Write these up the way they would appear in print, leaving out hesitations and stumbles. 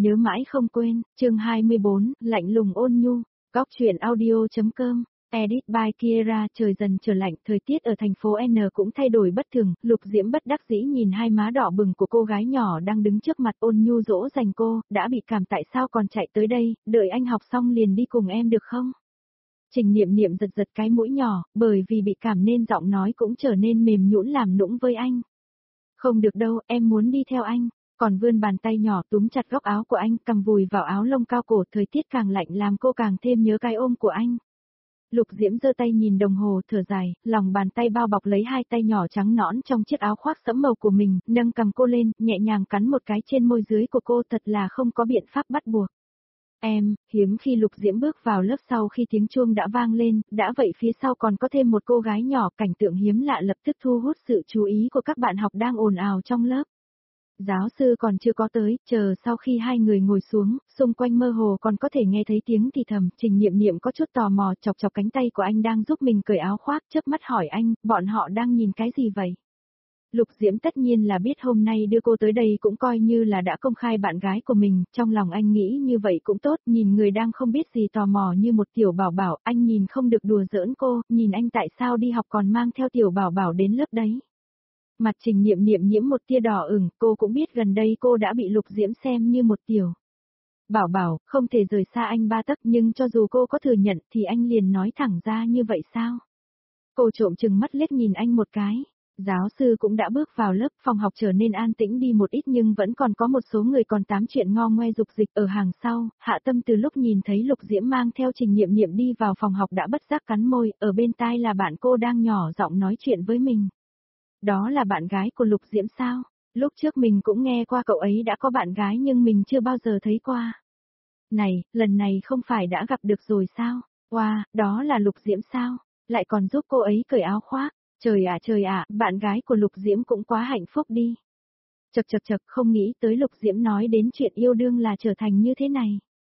Nếu mãi không quên, chương 24, lạnh lùng ôn nhu, góc chuyện audio.com, edit by Kiera. Trời dần trở lạnh, thời tiết ở thành phố N cũng thay đổi bất thường, Lục Diễm bất đắc dĩ nhìn hai má đỏ bừng của cô gái nhỏ đang đứng trước mặt ôn nhu dỗ dành cô, đã bị cảm tại sao còn chạy tới đây, đợi anh học xong liền đi cùng em được không? Trình Niệm Niệm giật giật cái mũi nhỏ, bởi vì bị cảm nên giọng nói cũng trở nên mềm nhũn làm nũng với anh. Không được đâu, em muốn đi theo anh. Còn vươn bàn tay nhỏ túm chặt góc áo của anh, cầm vùi vào áo lông cao cổ, thời tiết càng lạnh làm cô càng thêm nhớ cái ôm của anh. Lục Diễm giơ tay nhìn đồng hồ thở dài, lòng bàn tay bao bọc lấy hai tay nhỏ trắng nõn trong chiếc áo khoác sẫm màu của mình, nâng cầm cô lên, nhẹ nhàng cắn một cái trên môi dưới của cô, thật là không có biện pháp bắt buộc. Em, hiếm khi Lục Diễm bước vào lớp sau khi tiếng chuông đã vang lên, đã vậy phía sau còn có thêm một cô gái nhỏ, cảnh tượng hiếm lạ lập tức thu hút sự chú ý của các bạn học đang ồn ào trong lớp. Giáo sư còn chưa có tới, chờ sau khi hai người ngồi xuống, xung quanh mơ hồ còn có thể nghe thấy tiếng thì thầm, Trình Niệm Niệm có chút tò mò chọc chọc cánh tay của anh đang giúp mình cởi áo khoác, chớp mắt hỏi anh, bọn họ đang nhìn cái gì vậy? Lục Diễm tất nhiên là biết hôm nay đưa cô tới đây cũng coi như là đã công khai bạn gái của mình, trong lòng anh nghĩ như vậy cũng tốt, nhìn người đang không biết gì tò mò như một tiểu bảo bảo, anh nhìn không được đùa giỡn cô, nhìn anh tại sao đi học còn mang theo tiểu bảo bảo đến lớp đấy. Mặt Trình Niệm Niệm nhiễm một tia đỏ ửng, cô cũng biết gần đây cô đã bị Lục Diễm xem như một tiểu bảo bảo, không thể rời xa anh ba tấc, nhưng cho dù cô có thừa nhận thì anh liền nói thẳng ra như vậy sao? Cô trộm chừng mắt liếc nhìn anh một cái. Giáo sư cũng đã bước vào lớp, phòng học trở nên an tĩnh đi một ít nhưng vẫn còn có một số người còn tám chuyện ngo ngoe dục dịch ở hàng sau. Hạ Tâm từ lúc nhìn thấy Lục Diễm mang theo Trình Niệm Niệm đi vào phòng học đã bất giác cắn môi, ở bên tai là bạn cô đang nhỏ giọng nói chuyện với mình. Đó là bạn gái của Lục Diễm sao? Lúc trước mình cũng nghe qua cậu ấy đã có bạn gái nhưng mình chưa bao giờ thấy qua. Này, lần này không phải đã gặp được rồi sao? Wow, đó là Lục Diễm sao? Lại còn giúp cô ấy cởi áo khoác. Trời ạ, bạn gái của Lục Diễm cũng quá hạnh phúc đi. Chật, không nghĩ tới Lục Diễm nói đến chuyện yêu đương là trở thành như thế này.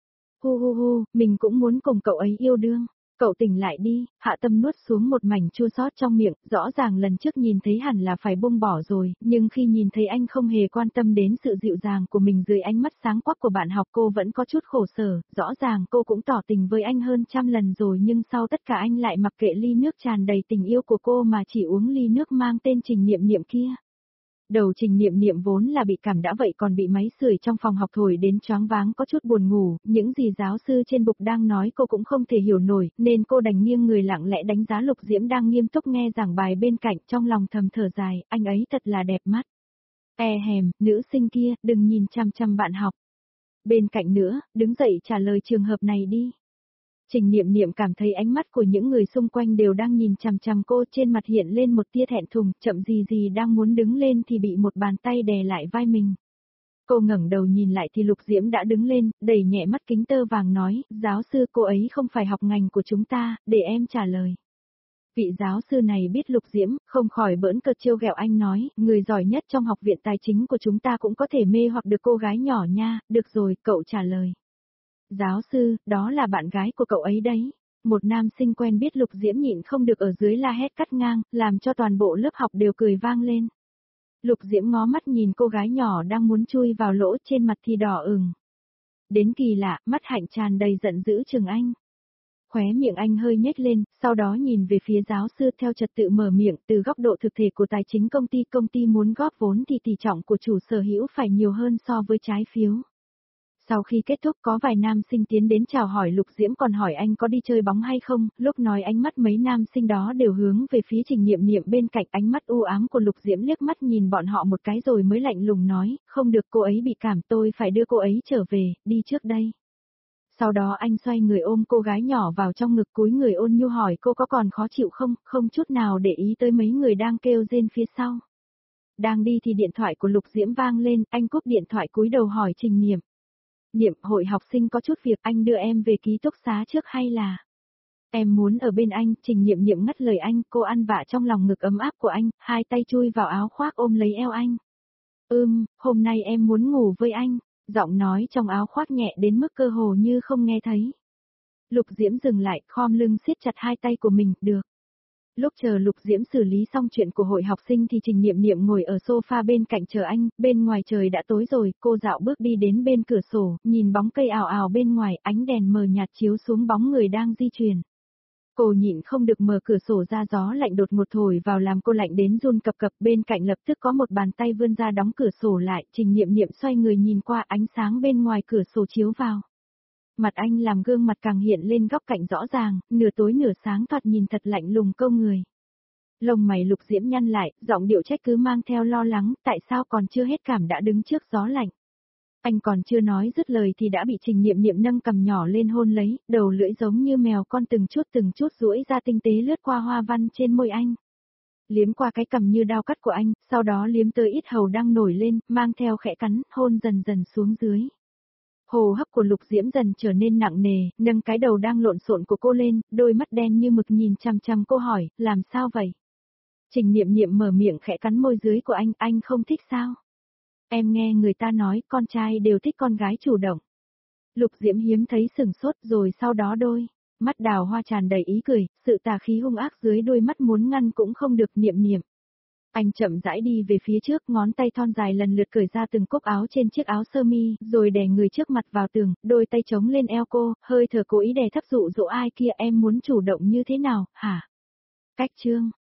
Hu, mình cũng muốn cùng cậu ấy yêu đương. Cậu tỉnh lại đi, Hạ Tâm nuốt xuống một mảnh chua xót trong miệng, rõ ràng lần trước nhìn thấy hẳn là phải buông bỏ rồi, nhưng khi nhìn thấy anh không hề quan tâm đến sự dịu dàng của mình dưới ánh mắt sáng quắc của bạn học cô vẫn có chút khổ sở, rõ ràng cô cũng tỏ tình với anh hơn trăm lần rồi nhưng sau tất cả anh lại mặc kệ ly nước tràn đầy tình yêu của cô mà chỉ uống ly nước mang tên Trình Niệm Niệm kia. Đầu Trình Niệm Niệm vốn là bị cảm đã vậy còn bị máy sưởi trong phòng học thổi đến choáng váng có chút buồn ngủ, những gì giáo sư trên bục đang nói cô cũng không thể hiểu nổi, nên cô đành nghiêng người lặng lẽ đánh giá Lục Diễm đang nghiêm túc nghe giảng bài bên cạnh, trong lòng thầm thở dài, anh ấy thật là đẹp mắt. Nữ sinh kia, đừng nhìn chăm chăm bạn học. Bên cạnh nữa, đứng dậy trả lời trường hợp này đi. Trình Niệm Niệm cảm thấy ánh mắt của những người xung quanh đều đang nhìn chằm chằm cô, trên mặt hiện lên một tia thẹn thùng, chậm gì đang muốn đứng lên thì bị một bàn tay đè lại vai mình. Cô ngẩng đầu nhìn lại thì Lục Diễm đã đứng lên, đẩy nhẹ mắt kính tơ vàng nói, giáo sư cô ấy không phải học ngành của chúng ta, để em trả lời. Vị giáo sư này biết Lục Diễm, không khỏi bỡn cợt trêu ghẹo anh nói, người giỏi nhất trong học viện tài chính của chúng ta cũng có thể mê hoặc được cô gái nhỏ nha, được rồi, cậu trả lời. Giáo sư, đó là bạn gái của cậu ấy đấy. Một nam sinh quen biết Lục Diễm nhịn không được ở dưới la hét cắt ngang, làm cho toàn bộ lớp học đều cười vang lên. Lục Diễm ngó mắt nhìn cô gái nhỏ đang muốn chui vào lỗ, trên mặt thì đỏ ửng. Đến kỳ lạ, mắt hạnh tràn đầy giận dữ chừng anh. Khóe miệng anh hơi nhếch lên, sau đó nhìn về phía giáo sư theo trật tự mở miệng, từ góc độ thực thể của tài chính công ty muốn góp vốn thì tỷ trọng của chủ sở hữu phải nhiều hơn so với trái phiếu. Sau khi kết thúc có vài nam sinh tiến đến chào hỏi Lục Diễm còn hỏi anh có đi chơi bóng hay không, lúc nói ánh mắt mấy nam sinh đó đều hướng về phía Trình Niệm Niệm bên cạnh, ánh mắt u ám của Lục Diễm liếc mắt nhìn bọn họ một cái rồi mới lạnh lùng nói, không được, cô ấy bị cảm, tôi phải đưa cô ấy trở về, đi trước đây. Sau đó anh xoay người ôm cô gái nhỏ vào trong ngực, cúi người ôn nhu hỏi cô có còn khó chịu không, không chút nào để ý tới mấy người đang kêu rên phía sau. Đang đi thì điện thoại của Lục Diễm vang lên, anh cúp điện thoại cúi đầu hỏi Trình Niệm. Niệm, hội học sinh có chút việc, anh đưa em về ký túc xá trước hay là? Em muốn ở bên anh, Trình Niệm Niệm ngắt lời anh, cô ăn vạ trong lòng ngực ấm áp của anh, hai tay chui vào áo khoác ôm lấy eo anh. Hôm nay em muốn ngủ với anh, giọng nói trong áo khoác nhẹ đến mức cơ hồ như không nghe thấy. Lục Diễm dừng lại, khom lưng siết chặt hai tay của mình, được. Lúc chờ Lục Diễm xử lý xong chuyện của hội học sinh thì Trình Niệm Niệm ngồi ở sofa bên cạnh chờ anh, bên ngoài trời đã tối rồi, cô dạo bước đi đến bên cửa sổ, nhìn bóng cây ào ào bên ngoài, ánh đèn mờ nhạt chiếu xuống bóng người đang di chuyển. Cô nhịn không được mở cửa sổ ra, gió lạnh đột ngột thổi vào làm cô lạnh đến run cập cập, bên cạnh lập tức có một bàn tay vươn ra đóng cửa sổ lại, Trình Niệm Niệm xoay người nhìn qua, ánh sáng bên ngoài cửa sổ chiếu vào. Mặt anh làm gương mặt càng hiện lên góc cạnh rõ ràng, nửa tối nửa sáng thoạt nhìn thật lạnh lùng câu người. Lông mày Lục Diễm nhăn lại, giọng điệu trách cứ mang theo lo lắng, tại sao còn chưa hết cảm đã đứng trước gió lạnh. Anh còn chưa nói dứt lời thì đã bị Trình Niệm Niệm nâng cằm nhỏ lên hôn lấy, đầu lưỡi giống như mèo con từng chút duỗi ra tinh tế lướt qua hoa văn trên môi anh. Liếm qua cái cằm như dao cắt của anh, sau đó liếm tới yết hầu đang nổi lên, mang theo khẽ cắn, hôn dần dần xuống dưới. Hô hấp của Lục Diễm dần trở nên nặng nề, nâng cái đầu đang lộn xộn của cô lên, đôi mắt đen như mực nhìn chằm chằm cô hỏi, làm sao vậy? Trình Niệm Niệm mở miệng khẽ cắn môi dưới của anh không thích sao? Em nghe người ta nói con trai đều thích con gái chủ động. Lục Diễm hiếm thấy sừng sốt rồi sau đó đôi mắt đào hoa tràn đầy ý cười, sự tà khí hung ác dưới đôi mắt muốn ngăn cũng không được. Niệm Niệm. Anh chậm rãi đi về phía trước, ngón tay thon dài lần lượt cởi ra từng cúc áo trên chiếc áo sơ mi, rồi đè người trước mặt vào tường, đôi tay chống lên eo cô, hơi thở cố ý đè thấp dụ dỗ ai kia, em muốn chủ động như thế nào, hả? Cách chương